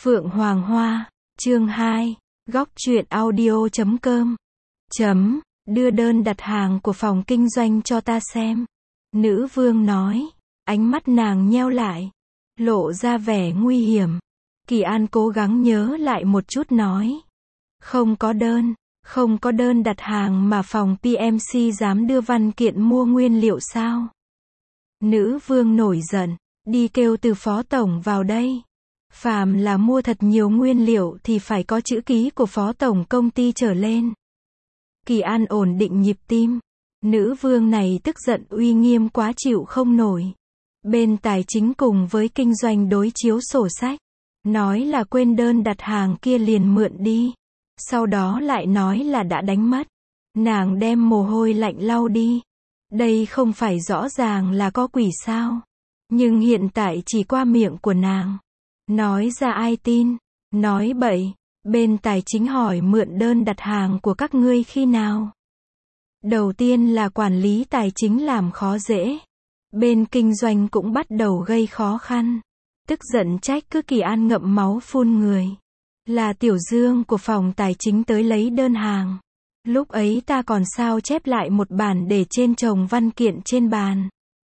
Phượng Hoàng Hoa, chương 2, góc truyện audio.com. Đưa đơn đặt hàng của phòng kinh doanh cho ta xem. Nữ vương nói, ánh mắt nàng nheo lại, lộ ra vẻ nguy hiểm. Kỳ An cố gắng nhớ lại một chút nói. Không có đơn đặt hàng mà phòng PMC dám đưa văn kiện mua nguyên liệu sao? Nữ vương nổi giận, đi kêu từ phó tổng vào đây. Phàm là mua thật nhiều nguyên liệu thì phải có chữ ký của phó tổng công ty trở lên. Kỳ An ổn định nhịp tim. Nữ vương này tức giận uy nghiêm quá chịu không nổi. Bên tài chính cùng với kinh doanh đối chiếu sổ sách. Nói là quên đơn đặt hàng kia liền mượn đi. Sau đó lại nói là đã đánh mất. Nàng đem mồ hôi lạnh lau đi. Đây không phải rõ ràng là có quỷ sao. Nhưng hiện tại chỉ qua miệng của nàng. Nói ra ai tin. Nói bậy. Bên tài chính hỏi mượn đơn đặt hàng của các ngươi khi nào. Đầu tiên là quản lý tài chính làm khó dễ. Bên kinh doanh cũng bắt đầu gây khó khăn. Tức giận trách cứ Kỳ An ngậm máu phun người. Là Tiểu Dương của phòng tài chính tới lấy đơn hàng. Lúc ấy ta còn sao chép lại một bản để trên chồng văn kiện trên bàn.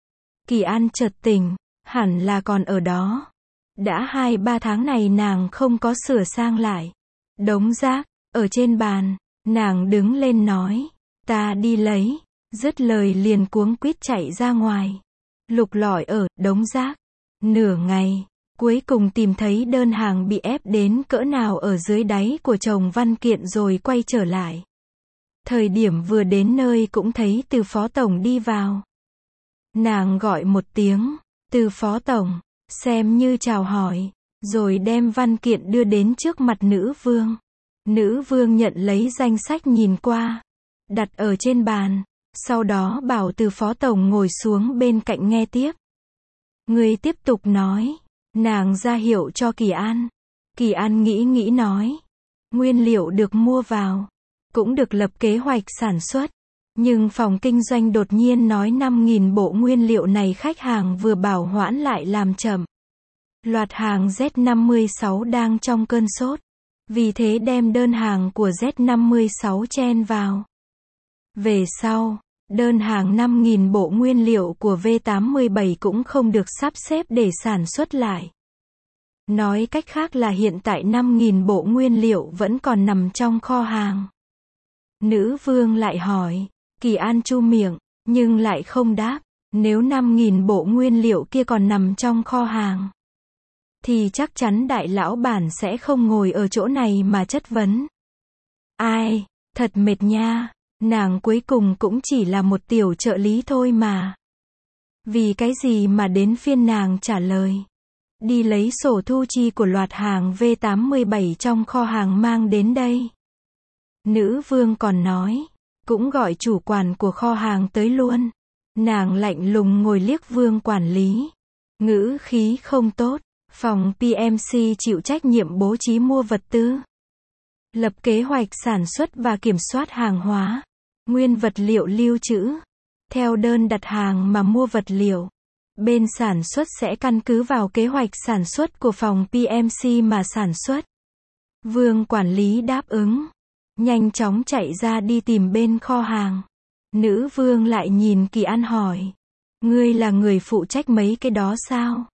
Kỳ An chợt tỉnh, hẳn là còn ở đó. Đã 2-3 tháng này nàng không có sửa sang lại. Đống rác, ở trên bàn, nàng đứng lên nói, ta đi lấy, dứt lời liền cuống quýt chạy ra ngoài. Lục lọi ở đống rác, nửa ngày, cuối cùng tìm thấy đơn hàng bị ép đến cỡ nào ở dưới đáy của chồng văn kiện rồi quay trở lại. Thời điểm vừa đến nơi cũng thấy từ phó tổng đi vào. Nàng gọi một tiếng, từ phó tổng, xem như chào hỏi, rồi đem văn kiện đưa đến trước mặt nữ vương. Nữ vương nhận lấy danh sách nhìn qua, đặt ở trên bàn, sau đó bảo từ phó tổng ngồi xuống bên cạnh nghe tiếp. Người tiếp tục nói, nàng ra hiệu cho Kỳ An. Kỳ An nghĩ nói, nguyên liệu được mua vào, cũng được lập kế hoạch sản xuất. Nhưng phòng kinh doanh đột nhiên nói 5.000 bộ nguyên liệu này khách hàng vừa bảo hoãn lại làm chậm. Loạt hàng Z56 đang trong cơn sốt. Vì thế đem đơn hàng của Z56 chen vào. Về sau, đơn hàng 5.000 bộ nguyên liệu của V87 cũng không được sắp xếp để sản xuất lại. Nói cách khác là hiện tại 5.000 bộ nguyên liệu vẫn còn nằm trong kho hàng. Nữ vương lại hỏi, Kỳ An chu miệng, nhưng lại không đáp. Nếu 5.000 bộ nguyên liệu kia còn nằm trong kho hàng, thì chắc chắn đại lão bản sẽ không ngồi ở chỗ này mà chất vấn. Ai, thật mệt nha, nàng cuối cùng cũng chỉ là một tiểu trợ lý thôi mà. Vì cái gì mà đến phiên nàng trả lời. Đi lấy sổ thu chi của loạt hàng V87 trong kho hàng mang đến đây. Nữ vương còn nói, cũng gọi chủ quản của kho hàng tới luôn. Nàng lạnh lùng ngồi liếc vương quản lý. Ngữ khí không tốt. Phòng PMC chịu trách nhiệm bố trí mua vật tư, lập kế hoạch sản xuất và kiểm soát hàng hóa, nguyên vật liệu lưu trữ. Theo đơn đặt hàng mà mua vật liệu. Bên sản xuất sẽ căn cứ vào kế hoạch sản xuất của phòng PMC mà sản xuất. Vương quản lý đáp ứng. Nhanh chóng chạy ra đi tìm bên kho hàng. Nữ vương lại nhìn Kỳ An hỏi. Ngươi là người phụ trách mấy cái đó sao?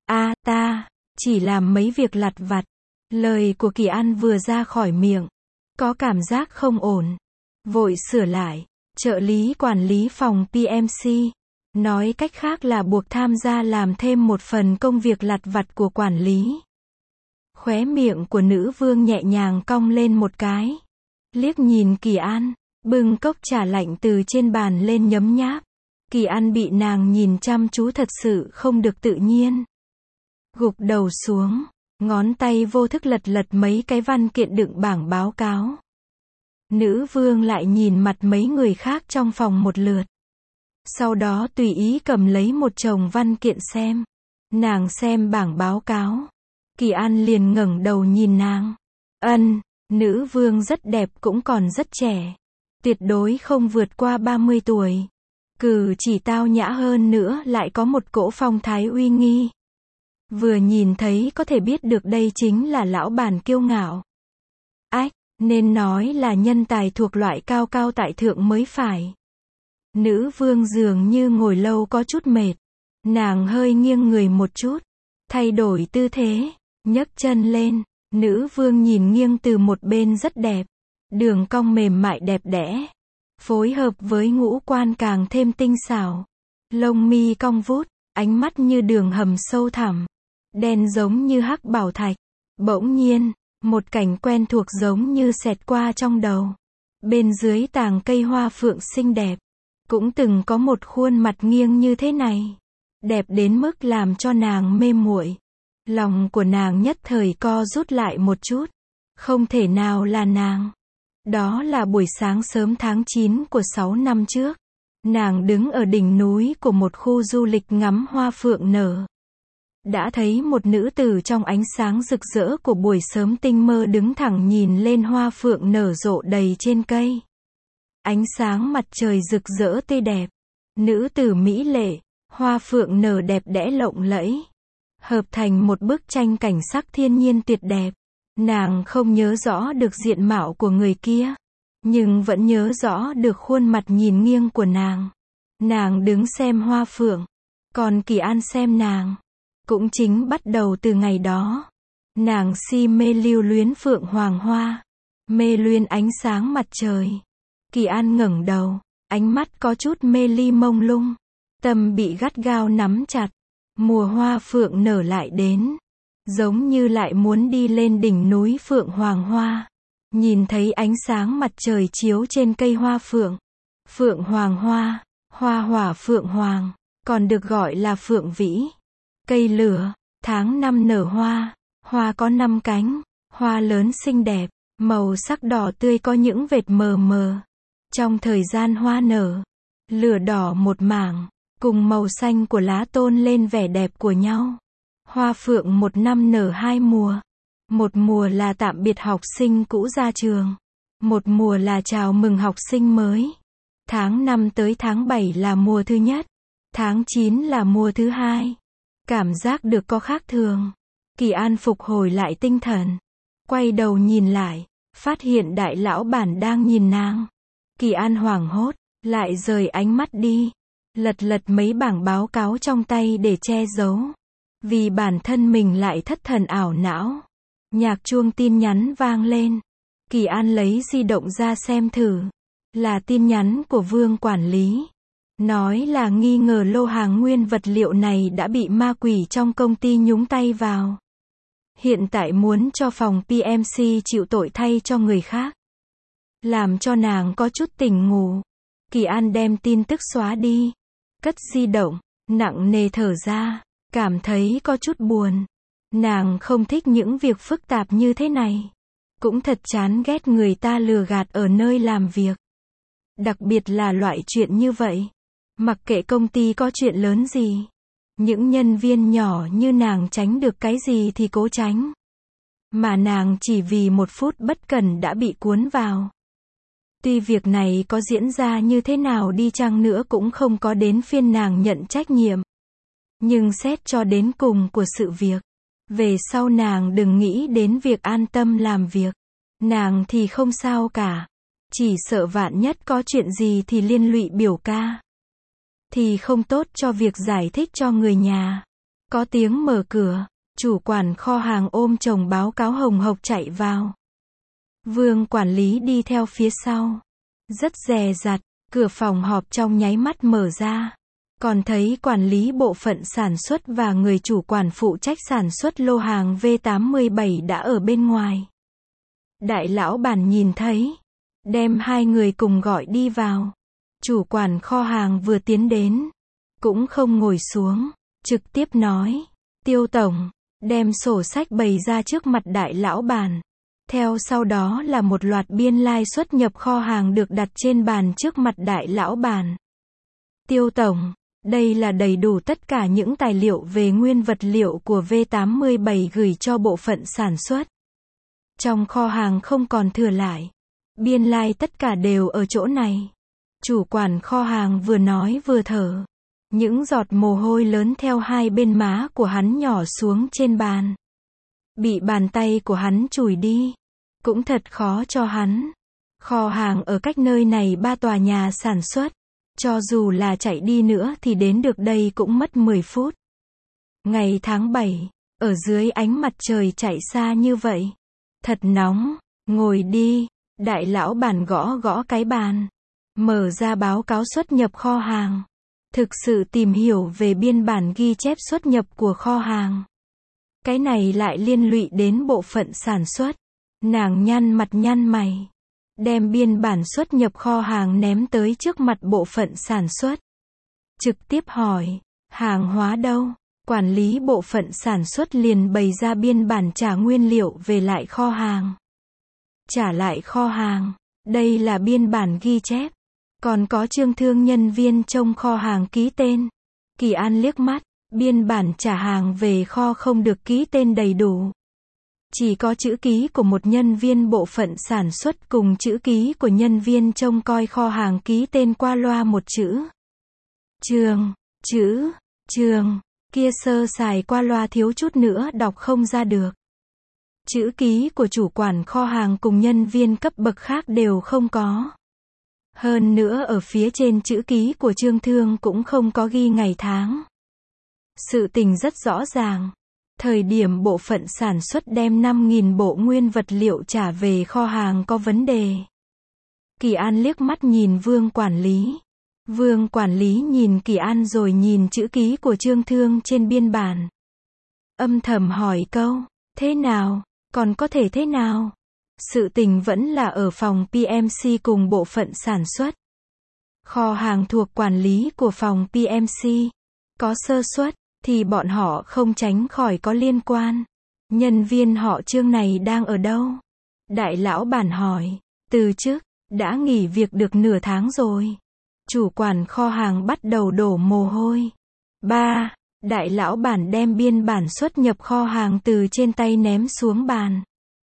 Ta chỉ làm mấy việc lặt vặt. Lời của Kỳ An vừa ra khỏi miệng, có cảm giác không ổn. Vội sửa lại, trợ lý quản lý phòng PMC. Nói cách khác là buộc tham gia làm thêm một phần công việc lặt vặt của quản lý. Khóe miệng của nữ vương nhẹ nhàng cong lên một cái. Liếc nhìn Kỳ An, bưng cốc trà lạnh từ trên bàn lên nhấm nháp. Kỳ An bị nàng nhìn chăm chú thật sự không được tự nhiên. Gục đầu xuống, ngón tay vô thức lật mấy cái văn kiện đựng bảng báo cáo. Nữ vương lại nhìn mặt mấy người khác trong phòng một lượt. Sau đó tùy ý cầm lấy một chồng văn kiện xem. Nàng xem bảng báo cáo. Kỳ An liền ngẩng đầu nhìn nàng. Nữ vương rất đẹp cũng còn rất trẻ. Tuyệt đối không vượt qua 30 tuổi. Cử chỉ tao nhã hơn nữa lại có một cỗ phong thái uy nghi. Vừa nhìn thấy có thể biết được đây chính là lão bản kiêu ngạo. Ách, nên nói là nhân tài thuộc loại cao cao tại thượng mới phải. Nữ vương dường như ngồi lâu có chút mệt. Nàng hơi nghiêng người một chút, thay đổi tư thế, nhấc chân lên. Nữ vương nhìn nghiêng từ một bên rất đẹp. Đường cong mềm mại đẹp đẽ, phối hợp với ngũ quan càng thêm tinh xảo. Lông mi cong vút, ánh mắt như đường hầm sâu thẳm, đen giống như hắc bảo thạch. Bỗng nhiên, một cảnh quen thuộc giống như xẹt qua trong đầu. Bên dưới tàng cây hoa phượng xinh đẹp, cũng từng có một khuôn mặt nghiêng như thế này, đẹp đến mức làm cho nàng mê muội. Lòng của nàng nhất thời co rút lại một chút. Không thể nào là nàng. Đó là buổi sáng sớm tháng 9 của 6 năm trước. Nàng đứng ở đỉnh núi của một khu du lịch ngắm hoa phượng nở. Đã thấy một nữ tử trong ánh sáng rực rỡ của buổi sớm tinh mơ đứng thẳng nhìn lên hoa phượng nở rộ đầy trên cây. Ánh sáng mặt trời rực rỡ tươi đẹp. Nữ tử mỹ lệ, hoa phượng nở đẹp đẽ lộng lẫy, hợp thành một bức tranh cảnh sắc thiên nhiên tuyệt đẹp. Nàng không nhớ rõ được diện mạo của người kia, nhưng vẫn nhớ rõ được khuôn mặt nhìn nghiêng của nàng. Nàng đứng xem hoa phượng, còn Kỳ An xem nàng. Cũng chính bắt đầu từ ngày đó, nàng si mê lưu luyến phượng hoàng hoa, mê luyến ánh sáng mặt trời. Kỳ An ngẩng đầu, ánh mắt có chút mê ly mông lung, tâm bị gắt gao nắm chặt. Mùa hoa phượng nở lại đến, giống như lại muốn đi lên đỉnh núi phượng hoàng hoa, nhìn thấy ánh sáng mặt trời chiếu trên cây hoa phượng. Phượng hoàng hoa, hoa hỏa phượng hoàng, còn được gọi là phượng vĩ. Cây lửa, tháng 5 nở hoa, hoa có 5 cánh, hoa lớn xinh đẹp, màu sắc đỏ tươi có những vệt mờ mờ. Trong thời gian hoa nở, lửa đỏ một mảng, cùng màu xanh của lá tôn lên vẻ đẹp của nhau. Hoa phượng một năm nở 2 mùa. Một mùa là tạm biệt học sinh cũ ra trường. Một mùa là chào mừng học sinh mới. Tháng 5 tới tháng 7 là mùa thứ nhất. Tháng 9 là mùa thứ hai. Cảm giác được có khác thường. Kỳ An phục hồi lại tinh thần. Quay đầu nhìn lại, phát hiện đại lão bản đang nhìn nàng. Kỳ An hoảng hốt, lại rời ánh mắt đi. Lật lật mấy bảng báo cáo trong tay để che giấu. Vì bản thân mình lại thất thần ảo não. Nhạc chuông tin nhắn vang lên. Kỳ An lấy di động ra xem thử. Là tin nhắn của Vương quản lý. Nói là nghi ngờ lô hàng nguyên vật liệu này đã bị ma quỷ trong công ty nhúng tay vào. Hiện tại muốn cho phòng PMC chịu tội thay cho người khác. Làm cho nàng có chút tỉnh ngủ. Kỳ An đem tin tức xóa đi. Cất di động, nặng nề thở ra, cảm thấy có chút buồn. Nàng không thích những việc phức tạp như thế này. Cũng thật chán ghét người ta lừa gạt ở nơi làm việc. Đặc biệt là loại chuyện như vậy. Mặc kệ công ty có chuyện lớn gì, những nhân viên nhỏ như nàng tránh được cái gì thì cố tránh. Mà nàng chỉ vì một phút bất cẩn đã bị cuốn vào. Tuy việc này có diễn ra như thế nào đi chăng nữa cũng không có đến phiên nàng nhận trách nhiệm. Nhưng xét cho đến cùng của sự việc, về sau nàng đừng nghĩ đến việc an tâm làm việc. Nàng thì không sao cả. Chỉ sợ vạn nhất có chuyện gì thì liên lụy biểu ca. Thì không tốt cho việc giải thích cho người nhà. Có tiếng mở cửa, chủ quản kho hàng ôm chồng báo cáo hồng hộc chạy vào. Vương quản lý đi theo phía sau. Rất dè dặt, cửa phòng họp trong nháy mắt mở ra. Còn thấy quản lý bộ phận sản xuất và người chủ quản phụ trách sản xuất lô hàng V87 đã ở bên ngoài. Đại lão bản nhìn thấy, đem hai người cùng gọi đi vào. Chủ quản kho hàng vừa tiến đến, cũng không ngồi xuống, trực tiếp nói, Tiêu tổng, đem sổ sách bày ra trước mặt đại lão bản. Theo sau đó là một loạt biên lai xuất nhập kho hàng được đặt trên bàn trước mặt đại lão bản. Tiêu tổng, đây là đầy đủ tất cả những tài liệu về nguyên vật liệu của V87 gửi cho bộ phận sản xuất. Trong kho hàng không còn thừa lại. Biên lai tất cả đều ở chỗ này. Chủ quản kho hàng vừa nói vừa thở. Những giọt mồ hôi lớn theo hai bên má của hắn nhỏ xuống trên bàn. Bị bàn tay của hắn chùi đi. Cũng thật khó cho hắn. Kho hàng ở cách nơi này 3 tòa nhà sản xuất. Cho dù là chạy đi nữa thì đến được đây cũng mất 10 phút. Ngày tháng 7, ở dưới ánh mặt trời chạy xa như vậy. Thật nóng, ngồi đi, đại lão bản gõ gõ cái bàn. Mở ra báo cáo xuất nhập kho hàng. Thực sự tìm hiểu về biên bản ghi chép xuất nhập của kho hàng. Cái này lại liên lụy đến bộ phận sản xuất. Nàng nhăn mặt nhăn mày. Đem biên bản xuất nhập kho hàng ném tới trước mặt bộ phận sản xuất. Trực tiếp hỏi, hàng hóa đâu? Quản lý bộ phận sản xuất liền bày ra biên bản trả nguyên liệu về lại kho hàng. Trả lại kho hàng, đây là biên bản ghi chép. Còn có chương thương nhân viên trông kho hàng ký tên. Kỳ An liếc mắt, biên bản trả hàng về kho không được ký tên đầy đủ. Chỉ có chữ ký của một nhân viên bộ phận sản xuất cùng chữ ký của nhân viên trông coi kho hàng ký tên qua loa một chữ. Trường, kia sơ sài qua loa thiếu chút nữa đọc không ra được. Chữ ký của chủ quản kho hàng cùng nhân viên cấp bậc khác đều không có. Hơn nữa ở phía trên chữ ký của Trương Thương cũng không có ghi ngày tháng. Sự tình rất rõ ràng. Thời điểm bộ phận sản xuất đem 5.000 bộ nguyên vật liệu trả về kho hàng có vấn đề. Kỳ An liếc mắt nhìn Vương quản lý. Vương quản lý nhìn Kỳ An rồi nhìn chữ ký của Trương Thương trên biên bản. Âm thầm hỏi câu, thế nào, còn có thể thế nào? Sự tình vẫn là ở phòng PMC cùng bộ phận sản xuất. Kho hàng thuộc quản lý của phòng PMC. Có sơ suất, thì bọn họ không tránh khỏi có liên quan. Nhân viên họ Trương này đang ở đâu? Đại lão bản hỏi, từ chức, đã nghỉ việc được nửa tháng rồi. Chủ quản kho hàng bắt đầu đổ mồ hôi. 3. Đại lão bản đem biên bản xuất nhập kho hàng từ trên tay ném xuống bàn.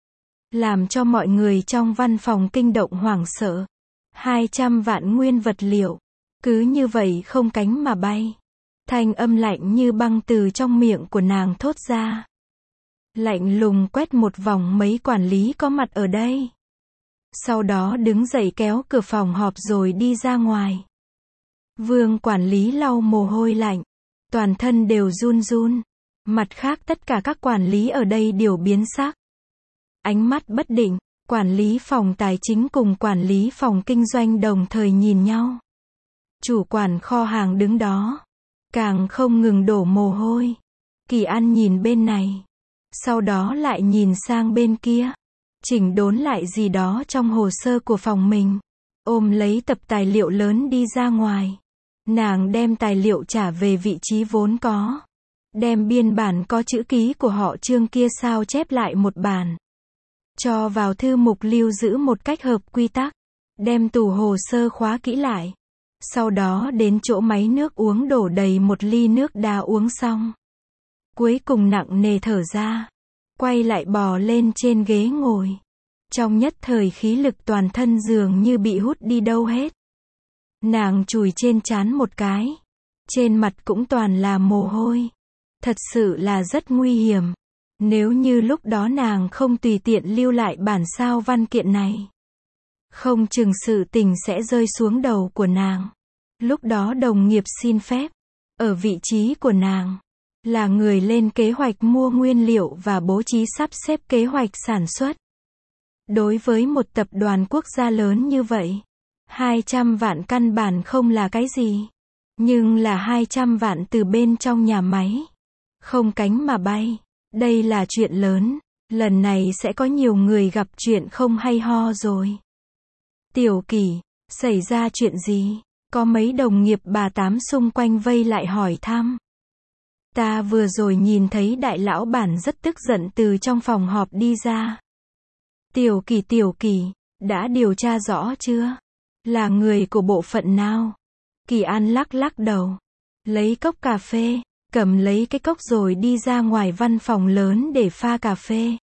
Làm cho mọi người trong văn phòng kinh động hoảng sợ. 200 vạn nguyên vật liệu. Cứ như vậy không cánh mà bay. Thanh âm lạnh như băng từ trong miệng của nàng thốt ra. Lạnh lùng quét một vòng mấy quản lý có mặt ở đây. Sau đó đứng dậy kéo cửa phòng họp rồi đi ra ngoài. Vương quản lý lau mồ hôi lạnh. Toàn thân đều run run. Mặt khác tất cả các quản lý ở đây đều biến sắc. Ánh mắt bất định, quản lý phòng tài chính cùng quản lý phòng kinh doanh đồng thời nhìn nhau. Chủ quản kho hàng đứng đó. Càng không ngừng đổ mồ hôi. Kỳ An nhìn bên này. Sau đó lại nhìn sang bên kia. Chỉnh đốn lại gì đó trong hồ sơ của phòng mình. Ôm lấy tập tài liệu lớn đi ra ngoài. Nàng đem tài liệu trả về vị trí vốn có. Đem biên bản có chữ ký của họ Trương kia sao chép lại một bản. Cho vào thư mục lưu giữ một cách hợp quy tắc. Đem tủ hồ sơ khóa kỹ lại. Sau đó đến chỗ máy nước uống đổ đầy một ly nước đá uống xong. Cuối cùng nặng nề thở ra. Quay lại bò lên trên ghế ngồi. Trong nhất thời khí lực toàn thân dường như bị hút đi đâu hết. Nàng chùi trên trán một cái. Trên mặt cũng toàn là mồ hôi. Thật sự là rất nguy hiểm. Nếu như lúc đó nàng không tùy tiện lưu lại bản sao văn kiện này. Không chừng sự tình sẽ rơi xuống đầu của nàng. Lúc đó đồng nghiệp xin phép. Ở vị trí của nàng. Là người lên kế hoạch mua nguyên liệu và bố trí sắp xếp kế hoạch sản xuất. Đối với một tập đoàn quốc gia lớn như vậy. 200 vạn căn bản không là cái gì. Nhưng là 200 vạn từ bên trong nhà máy. Không cánh mà bay. Đây là chuyện lớn. Lần này sẽ có nhiều người gặp chuyện không hay ho rồi. Tiểu Kỳ, xảy ra chuyện gì? Có mấy đồng nghiệp bà Tám xung quanh vây lại hỏi thăm. Ta vừa rồi nhìn thấy đại lão bản rất tức giận từ trong phòng họp đi ra. Tiểu Kỳ, đã điều tra rõ chưa? Là người của bộ phận nào? Kỳ An lắc lắc đầu. Lấy cốc cà phê, cầm lấy cái cốc rồi đi ra ngoài văn phòng lớn để pha cà phê.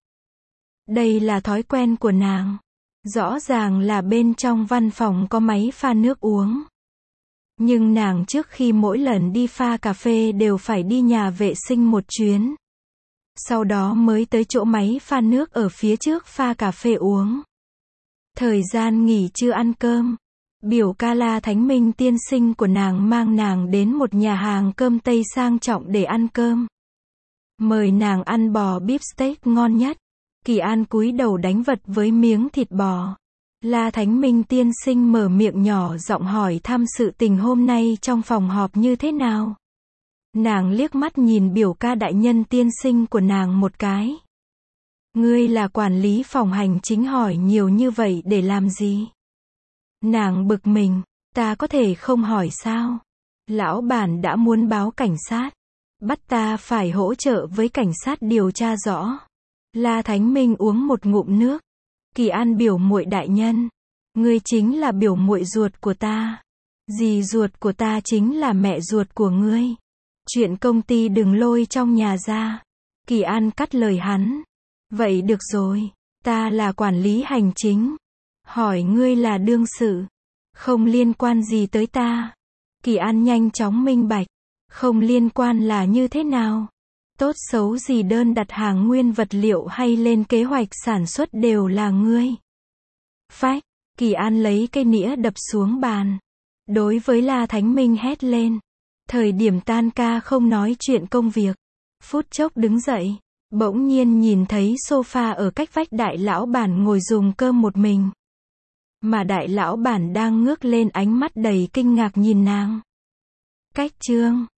Đây là thói quen của nàng. Rõ ràng là bên trong văn phòng có máy pha nước uống. Nhưng nàng trước khi mỗi lần đi pha cà phê đều phải đi nhà vệ sinh một chuyến. Sau đó mới tới chỗ máy pha nước ở phía trước pha cà phê uống. Thời gian nghỉ trưa ăn cơm, biểu ca La Thánh Minh tiên sinh của nàng mang nàng đến một nhà hàng cơm Tây sang trọng để ăn cơm. Mời nàng ăn bò beef steak ngon nhất. Kỳ An cúi đầu đánh vật với miếng thịt bò. La Thánh Minh tiên sinh mở miệng nhỏ giọng hỏi thăm sự tình hôm nay trong phòng họp như thế nào. Nàng liếc mắt nhìn biểu ca đại nhân tiên sinh của nàng một cái. Ngươi là quản lý phòng hành chính hỏi nhiều như vậy để làm gì? Nàng bực mình, ta có thể không hỏi sao? Lão bản đã muốn báo cảnh sát. Bắt ta phải hỗ trợ với cảnh sát điều tra rõ. La Thánh Minh uống một ngụm nước. Kỳ An biểu muội đại nhân. Ngươi chính là biểu muội ruột của ta. Dì ruột của ta chính là mẹ ruột của ngươi. Chuyện công ty đừng lôi trong nhà ra. Kỳ An cắt lời hắn. Vậy được rồi. Ta là quản lý hành chính. Hỏi ngươi là đương sự. Không liên quan gì tới ta. Kỳ An nhanh chóng minh bạch. Không liên quan là như thế nào? Tốt xấu gì đơn đặt hàng nguyên vật liệu hay lên kế hoạch sản xuất đều là ngươi. Phách, Kỳ An lấy cây nĩa đập xuống bàn. Đối với La Thánh Minh hét lên. Thời điểm tan ca không nói chuyện công việc. Phút chốc đứng dậy. Bỗng nhiên nhìn thấy sofa ở cách vách đại lão bản ngồi dùng cơm một mình. Mà đại lão bản đang ngước lên ánh mắt đầy kinh ngạc nhìn nàng. Cách chương